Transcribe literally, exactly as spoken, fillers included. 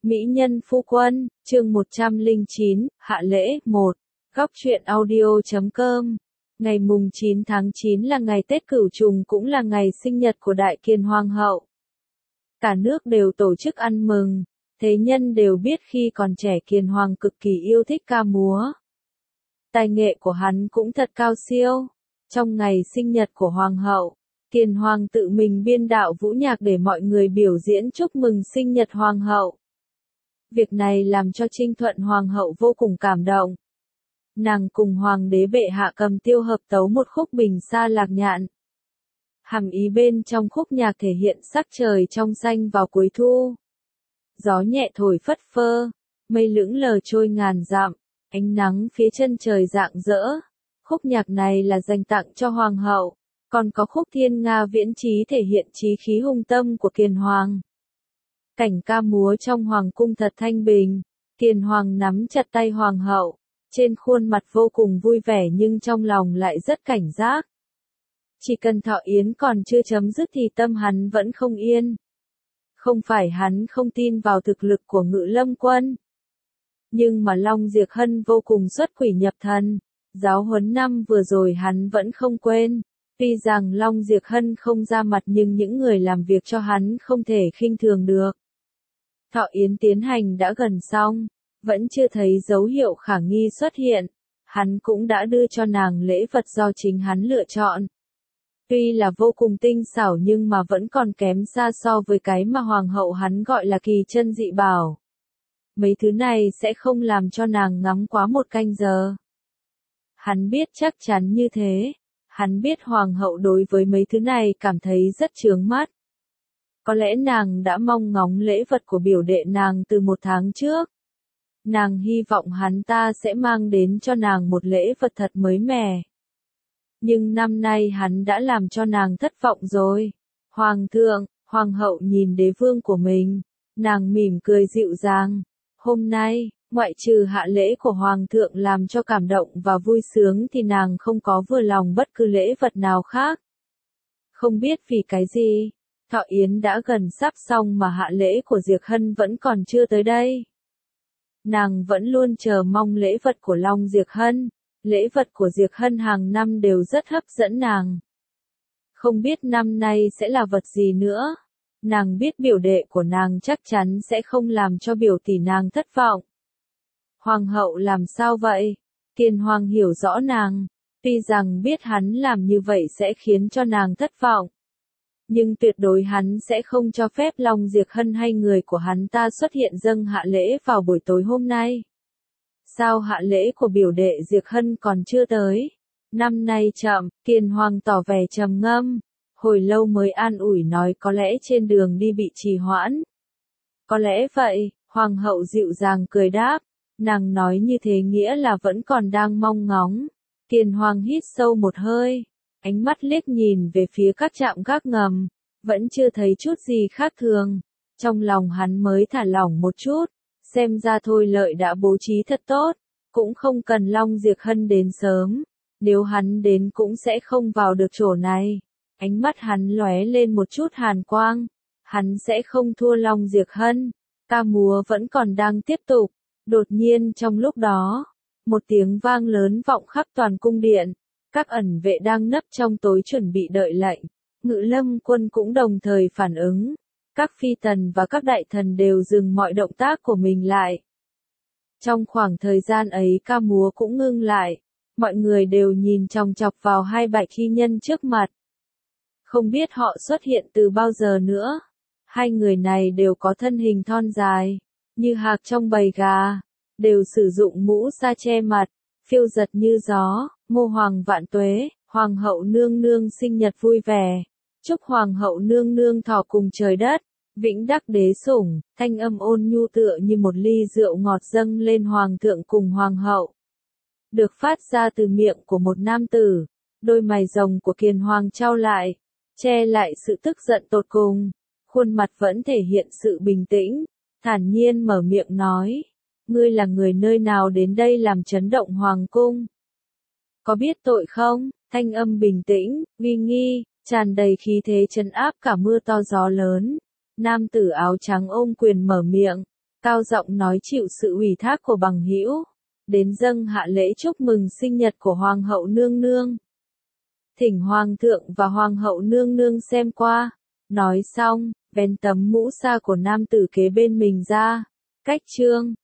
Mỹ nhân phu quân, chương một trăm lẻ chín, hạ lễ, một. Góc truyện audio chấm com. Ngày mùng chín tháng chín là ngày Tết Cửu Trùng, cũng là ngày sinh nhật của Đại Kiền Hoàng hậu. Cả nước đều tổ chức ăn mừng, thế nhân đều biết khi còn trẻ Kiền Hoàng cực kỳ yêu thích ca múa. Tài nghệ của hắn cũng thật cao siêu. Trong ngày sinh nhật của Hoàng hậu, Kiền Hoàng tự mình biên đạo vũ nhạc để mọi người biểu diễn chúc mừng sinh nhật Hoàng hậu. Việc này làm cho Trinh Thuận Hoàng hậu vô cùng cảm động. Nàng cùng Hoàng đế bệ hạ cầm tiêu hợp tấu một khúc Bình Sa Lạc Nhạn. Hàm ý bên trong khúc nhạc thể hiện sắc trời trong xanh vào cuối thu. Gió nhẹ thổi phất phơ, mây lững lờ trôi ngàn dặm, ánh nắng phía chân trời rạng rỡ. Khúc nhạc này là dành tặng cho Hoàng hậu, còn có khúc Thiên Nga Viễn Chí thể hiện chí khí hung tâm của Kiền Hoàng. Cảnh ca múa trong Hoàng cung thật thanh bình, Kiền Hoàng nắm chặt tay Hoàng hậu, trên khuôn mặt vô cùng vui vẻ nhưng trong lòng lại rất cảnh giác. Chỉ cần thọ yến còn chưa chấm dứt thì tâm hắn vẫn không yên. Không phải hắn không tin vào thực lực của Ngự Lâm quân. Nhưng mà Long Diệc Hân vô cùng xuất quỷ nhập thần, giáo huấn năm vừa rồi hắn vẫn không quên. Tuy rằng Long Diệc Hân không ra mặt nhưng những người làm việc cho hắn không thể khinh thường được. Thọ yến tiến hành đã gần xong, vẫn chưa thấy dấu hiệu khả nghi xuất hiện, hắn cũng đã đưa cho nàng lễ vật do chính hắn lựa chọn. Tuy là vô cùng tinh xảo nhưng mà vẫn còn kém xa so với cái mà Hoàng hậu hắn gọi là kỳ chân dị bảo. Mấy thứ này sẽ không làm cho nàng ngắm quá một canh giờ. Hắn biết chắc chắn như thế, hắn biết Hoàng hậu đối với mấy thứ này cảm thấy rất chướng mắt. Có lẽ nàng đã mong ngóng lễ vật của biểu đệ nàng từ một tháng trước. Nàng hy vọng hắn ta sẽ mang đến cho nàng một lễ vật thật mới mẻ. Nhưng năm nay hắn đã làm cho nàng thất vọng rồi. Hoàng thượng, Hoàng hậu nhìn đế vương của mình, nàng mỉm cười dịu dàng. Hôm nay, ngoại trừ hạ lễ của Hoàng thượng làm cho cảm động và vui sướng thì nàng không có vừa lòng bất cứ lễ vật nào khác. Không biết vì cái gì, thọ yến đã gần sắp xong mà hạ lễ của Diệc Hân vẫn còn chưa tới đây. Nàng vẫn luôn chờ mong lễ vật của Long Diệc Hân, lễ vật của Diệc Hân hàng năm đều rất hấp dẫn nàng. Không biết năm nay sẽ là vật gì nữa, nàng biết biểu đệ của nàng chắc chắn sẽ không làm cho biểu tỷ nàng thất vọng. Hoàng hậu làm sao vậy? Kiền Hoàng hiểu rõ nàng, tuy rằng biết hắn làm như vậy sẽ khiến cho nàng thất vọng. Nhưng tuyệt đối hắn sẽ không cho phép Long Diệc Hân hay người của hắn ta xuất hiện dâng hạ lễ vào buổi tối hôm nay. Sao hạ lễ của biểu đệ Diệc Hân còn chưa tới? Năm nay chậm, Kiền Hoàng tỏ vẻ trầm ngâm, hồi lâu mới an ủi nói có lẽ trên đường đi bị trì hoãn. Có lẽ vậy, Hoàng hậu dịu dàng cười đáp, nàng nói như thế nghĩa là vẫn còn đang mong ngóng. Kiền Hoàng hít sâu một hơi, ánh mắt liếc nhìn về phía các trạm gác ngầm, vẫn chưa thấy chút gì khác thường. Trong lòng hắn mới thả lỏng một chút, xem ra Thôi Lợi đã bố trí thật tốt, cũng không cần Long Diệc Hân đến sớm, nếu hắn đến cũng sẽ không vào được chỗ này. Ánh mắt hắn lóe lên một chút hàn quang, hắn sẽ không thua Long Diệc Hân, ca múa vẫn còn đang tiếp tục. Đột nhiên trong lúc đó, một tiếng vang lớn vọng khắp toàn cung điện. Các ẩn vệ đang nấp trong tối chuẩn bị đợi lệnh, Ngự Lâm quân cũng đồng thời phản ứng. Các phi tần và các đại thần đều dừng mọi động tác của mình lại. Trong khoảng thời gian ấy ca múa cũng ngưng lại, mọi người đều nhìn chòng chọc vào hai bạch y nhân trước mặt. Không biết họ xuất hiện từ bao giờ nữa. Hai người này đều có thân hình thon dài, như hạc trong bầy gà, đều sử dụng mũ sa che mặt, phiêu giật như gió. Ngô Hoàng vạn tuế, Hoàng hậu nương nương sinh nhật vui vẻ. Chúc Hoàng hậu nương nương thọ cùng trời đất, vĩnh đắc đế sủng. Thanh âm ôn nhu tựa như một ly rượu ngọt dâng lên Hoàng thượng cùng Hoàng hậu. Được phát ra từ miệng của một nam tử, đôi mày rồng của Kiền Hoàng trao lại, che lại sự tức giận tột cùng. Khuôn mặt vẫn thể hiện sự bình tĩnh, thản nhiên mở miệng nói. Ngươi là người nơi nào đến đây làm chấn động Hoàng cung? Có biết tội không? Thanh âm bình tĩnh, uy nghi, tràn đầy khí thế trấn áp cả mưa to gió lớn. Nam tử áo trắng ôm quyền mở miệng, cao giọng nói chịu sự ủy thác của bằng hữu, đến dâng hạ lễ chúc mừng sinh nhật của Hoàng hậu nương nương. Thỉnh Hoàng thượng và Hoàng hậu nương nương xem qua. Nói xong, vén tấm mũ sa của nam tử kế bên mình ra. Cách chương